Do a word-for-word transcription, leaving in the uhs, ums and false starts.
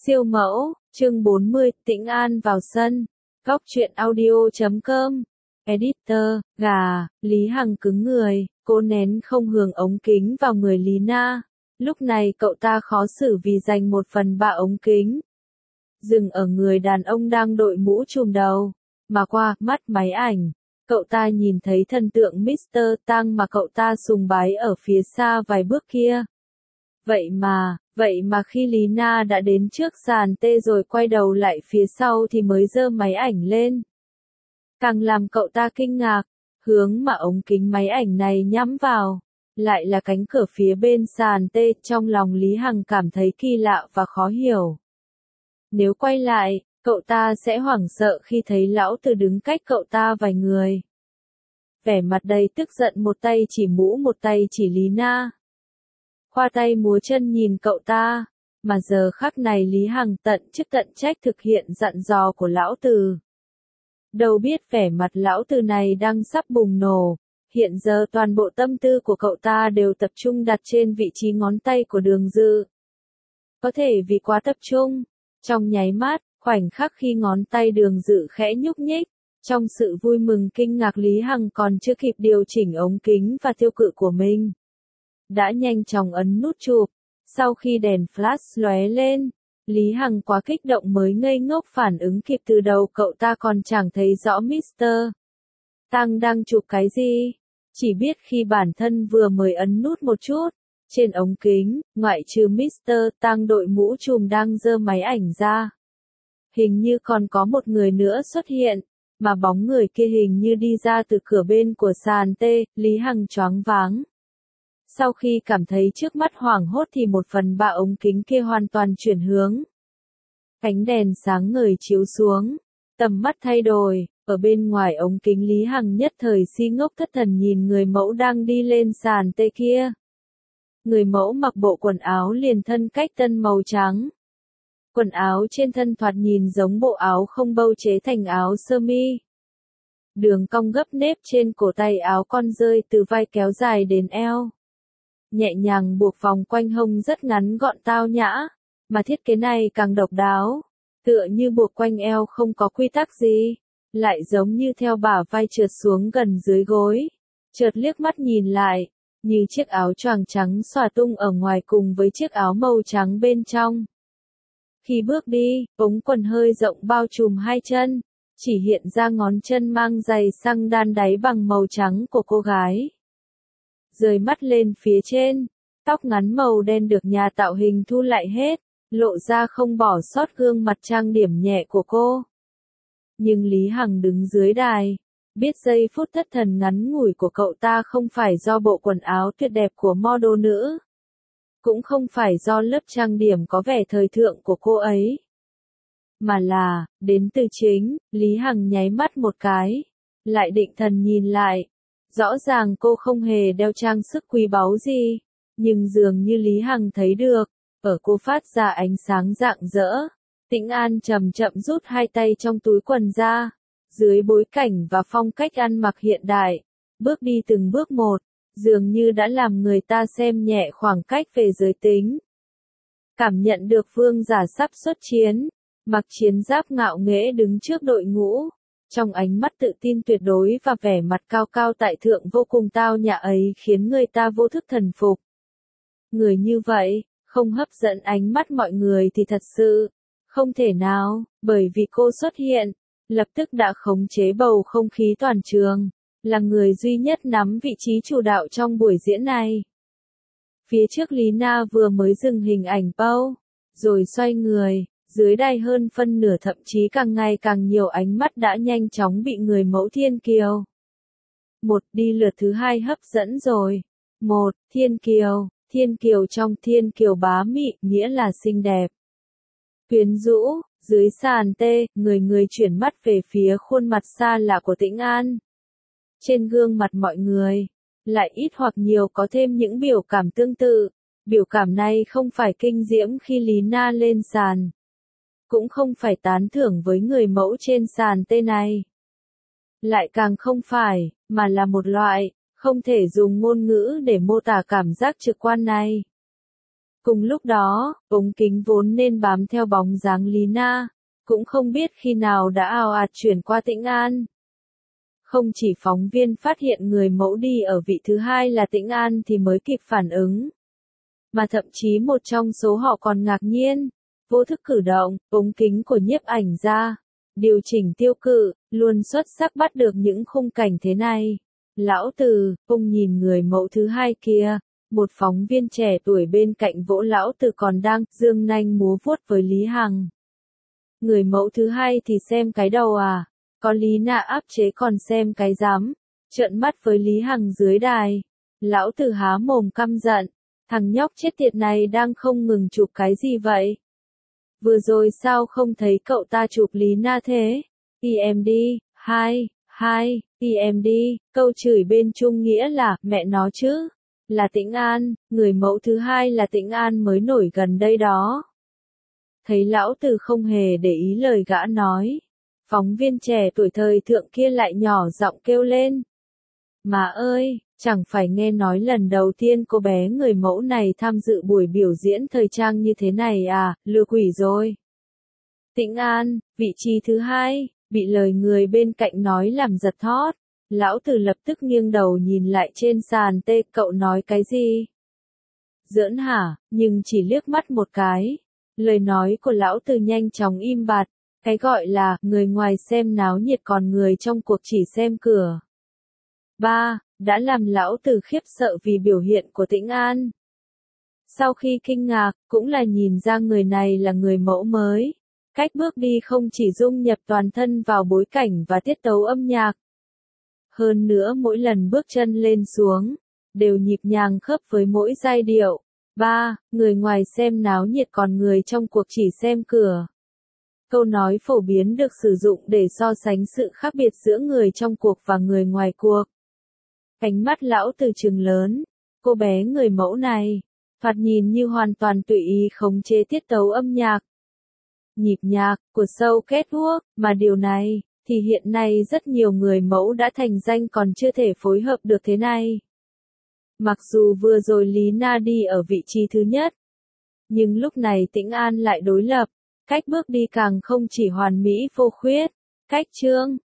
Siêu mẫu, chương bốn mươi, Tĩnh An vào sân. Góc truyện audio chấm com. Editor, gà, Lý Hằng cứng người, cô nén không hưởng ống kính vào người Lý Na. Lúc này cậu ta khó xử vì dành một phần ba ống kính. Dừng ở người đàn ông đang đội mũ trùm đầu, mà qua mắt máy ảnh. Cậu ta nhìn thấy thần tượng mít tơ Tang mà cậu ta sùng bái ở phía xa vài bước kia. Vậy mà, vậy mà khi Lý Na đã đến trước sàn tê rồi quay đầu lại phía sau thì mới giơ máy ảnh lên. Càng làm cậu ta kinh ngạc, hướng mà ống kính máy ảnh này nhắm vào, lại là cánh cửa phía bên sàn tê. Trong lòng Lý Hằng cảm thấy kỳ lạ và khó hiểu. Nếu quay lại, cậu ta sẽ hoảng sợ khi thấy lão tử đứng cách cậu ta vài người. Vẻ mặt đầy tức giận, một tay chỉ mũ một tay chỉ Lý Na. Khoa tay múa chân nhìn cậu ta, mà giờ khắc này Lý Hằng tận chức tận trách thực hiện dặn dò của lão tử. Đâu biết vẻ mặt lão tử này đang sắp bùng nổ, hiện giờ toàn bộ tâm tư của cậu ta đều tập trung đặt trên vị trí ngón tay của Đường Dự. Có thể vì quá tập trung, trong nháy mắt, khoảnh khắc khi ngón tay Đường Dự khẽ nhúc nhích, trong sự vui mừng kinh ngạc Lý Hằng còn chưa kịp điều chỉnh ống kính và tiêu cự của mình, đã nhanh chóng ấn nút chụp. Sau khi đèn flash lóe lên, Lý Hằng quá kích động mới ngây ngốc phản ứng kịp. Từ đầu cậu ta còn chẳng thấy rõ mít tơ Tang đang chụp cái gì, chỉ biết khi bản thân vừa mới ấn nút một chút, trên ống kính, ngoại trừ mít tơ Tang đội mũ trùm đang giơ máy ảnh ra, hình như còn có một người nữa xuất hiện, mà bóng người kia hình như đi ra từ cửa bên của sàn tê. Lý Hằng choáng váng. Sau khi cảm thấy trước mắt hoảng hốt thì một phần ba ống kính kia hoàn toàn chuyển hướng. Ánh đèn sáng ngời chiếu xuống, tầm mắt thay đổi, ở bên ngoài ống kính Lý Hằng nhất thời si ngốc thất thần nhìn người mẫu đang đi lên sàn tê kia. Người mẫu mặc bộ quần áo liền thân cách tân màu trắng. Quần áo trên thân thoạt nhìn giống bộ áo không bâu chế thành áo sơ mi. Đường cong gấp nếp trên cổ tay áo con rơi từ vai kéo dài đến eo. Nhẹ nhàng buộc vòng quanh hông rất ngắn gọn tao nhã, mà thiết kế này càng độc đáo, tựa như buộc quanh eo không có quy tắc gì, lại giống như theo bả vai trượt xuống gần dưới gối. Chợt liếc mắt nhìn lại, như chiếc áo choàng trắng xòa tung ở ngoài cùng với chiếc áo màu trắng bên trong. Khi bước đi, ống quần hơi rộng bao trùm hai chân, chỉ hiện ra ngón chân mang giày xăng đan đáy bằng màu trắng của cô gái. Rời mắt lên phía trên, tóc ngắn màu đen được nhà tạo hình thu lại hết, lộ ra không bỏ sót gương mặt trang điểm nhẹ của cô. Nhưng Lý Hằng đứng dưới đài, biết giây phút thất thần ngắn ngủi của cậu ta không phải do bộ quần áo tuyệt đẹp của model nữ, cũng không phải do lớp trang điểm có vẻ thời thượng của cô ấy, mà là, đến từ chính. Lý Hằng nháy mắt một cái, lại định thần nhìn lại. Rõ ràng cô không hề đeo trang sức quý báu gì, nhưng dường như Lý Hằng thấy được, ở cô phát ra ánh sáng rạng rỡ. Tĩnh An chậm chậm rút hai tay trong túi quần ra, dưới bối cảnh và phong cách ăn mặc hiện đại, bước đi từng bước một, dường như đã làm người ta xem nhẹ khoảng cách về giới tính. Cảm nhận được vương giả sắp xuất chiến, mặc chiến giáp ngạo nghễ đứng trước đội ngũ. Trong ánh mắt tự tin tuyệt đối và vẻ mặt cao cao tại thượng vô cùng tao nhã ấy khiến người ta vô thức thần phục. Người như vậy, không hấp dẫn ánh mắt mọi người thì thật sự không thể nào, bởi vì cô xuất hiện, lập tức đã khống chế bầu không khí toàn trường, là người duy nhất nắm vị trí chủ đạo trong buổi diễn này. Phía trước Lý Na vừa mới dừng hình ảnh Pau, rồi xoay người. Dưới đài hơn phân nửa thậm chí càng ngày càng nhiều ánh mắt đã nhanh chóng bị người mẫu Thiên Kiều. Một đi lượt thứ hai hấp dẫn rồi. Một, Thiên Kiều. Thiên Kiều trong Thiên Kiều bá mị, nghĩa là xinh đẹp, quyến rũ. Dưới sàn tê, người người chuyển mắt về phía khuôn mặt xa lạ của Tĩnh An. Trên gương mặt mọi người, lại ít hoặc nhiều có thêm những biểu cảm tương tự. Biểu cảm này không phải kinh diễm khi Lý Na lên sàn, cũng không phải tán thưởng với người mẫu trên sàn tê này. Lại càng không phải, mà là một loại, không thể dùng ngôn ngữ để mô tả cảm giác trực quan này. Cùng lúc đó, ống kính vốn nên bám theo bóng dáng Lý Na, cũng không biết khi nào đã ào ạt chuyển qua Tĩnh An. Không chỉ phóng viên phát hiện người mẫu đi ở vị thứ hai là Tĩnh An thì mới kịp phản ứng, mà thậm chí một trong số họ còn ngạc nhiên, vô thức cử động, ống kính của nhiếp ảnh gia, điều chỉnh tiêu cự, luôn xuất sắc bắt được những khung cảnh thế này. Lão Từ, ông nhìn người mẫu thứ hai kia, một phóng viên trẻ tuổi bên cạnh vỗ Lão Từ còn đang dương nanh múa vuốt với Lý Hằng. Người mẫu thứ hai thì xem cái đầu à, có Lý Na áp chế còn xem cái dám, trợn mắt với Lý Hằng dưới đài. Lão Từ há mồm căm giận, thằng nhóc chết tiệt này đang không ngừng chụp cái gì vậy? Vừa rồi sao không thấy cậu ta chụp Lý Na thế? i em đi, hai, hai, i em đi, câu chửi bên Trung nghĩa là, mẹ nó chứ, là Tĩnh An, người mẫu thứ hai là Tĩnh An mới nổi gần đây đó. Thấy Lão Từ không hề để ý lời gã nói, phóng viên trẻ tuổi thời thượng kia lại nhỏ giọng kêu lên. Má ơi, chẳng phải nghe nói lần đầu tiên cô bé người mẫu này tham dự buổi biểu diễn thời trang như thế này à, lừa quỷ rồi. Tĩnh An, vị trí thứ hai, bị lời người bên cạnh nói làm giật thót. Lão Từ lập tức nghiêng đầu nhìn lại trên sàn tê, cậu nói cái gì? Giỡn hả, nhưng chỉ liếc mắt một cái. Lời nói của Lão Từ nhanh chóng im bặt, cái gọi là, người ngoài xem náo nhiệt còn người trong cuộc chỉ xem cửa. ba. Đã làm Lão Từ khiếp sợ vì biểu hiện của Tĩnh An. Sau khi kinh ngạc, cũng là nhìn ra người này là người mẫu mới. Cách bước đi không chỉ dung nhập toàn thân vào bối cảnh và tiết tấu âm nhạc. Hơn nữa mỗi lần bước chân lên xuống, đều nhịp nhàng khớp với mỗi giai điệu. ba. Người ngoài xem náo nhiệt còn người trong cuộc chỉ xem cửa. Câu nói phổ biến được sử dụng để so sánh sự khác biệt giữa người trong cuộc và người ngoài cuộc. Ánh mắt Lão Từ trừng lớn, cô bé người mẫu này, thoạt nhìn như hoàn toàn tùy ý khống chế tiết tấu âm nhạc, nhịp nhạc của show catwalk, mà điều này, thì hiện nay rất nhiều người mẫu đã thành danh còn chưa thể phối hợp được thế này. Mặc dù vừa rồi Lý Na đi ở vị trí thứ nhất, nhưng lúc này Tĩnh An lại đối lập, cách bước đi càng không chỉ hoàn mỹ vô khuyết, cách chương,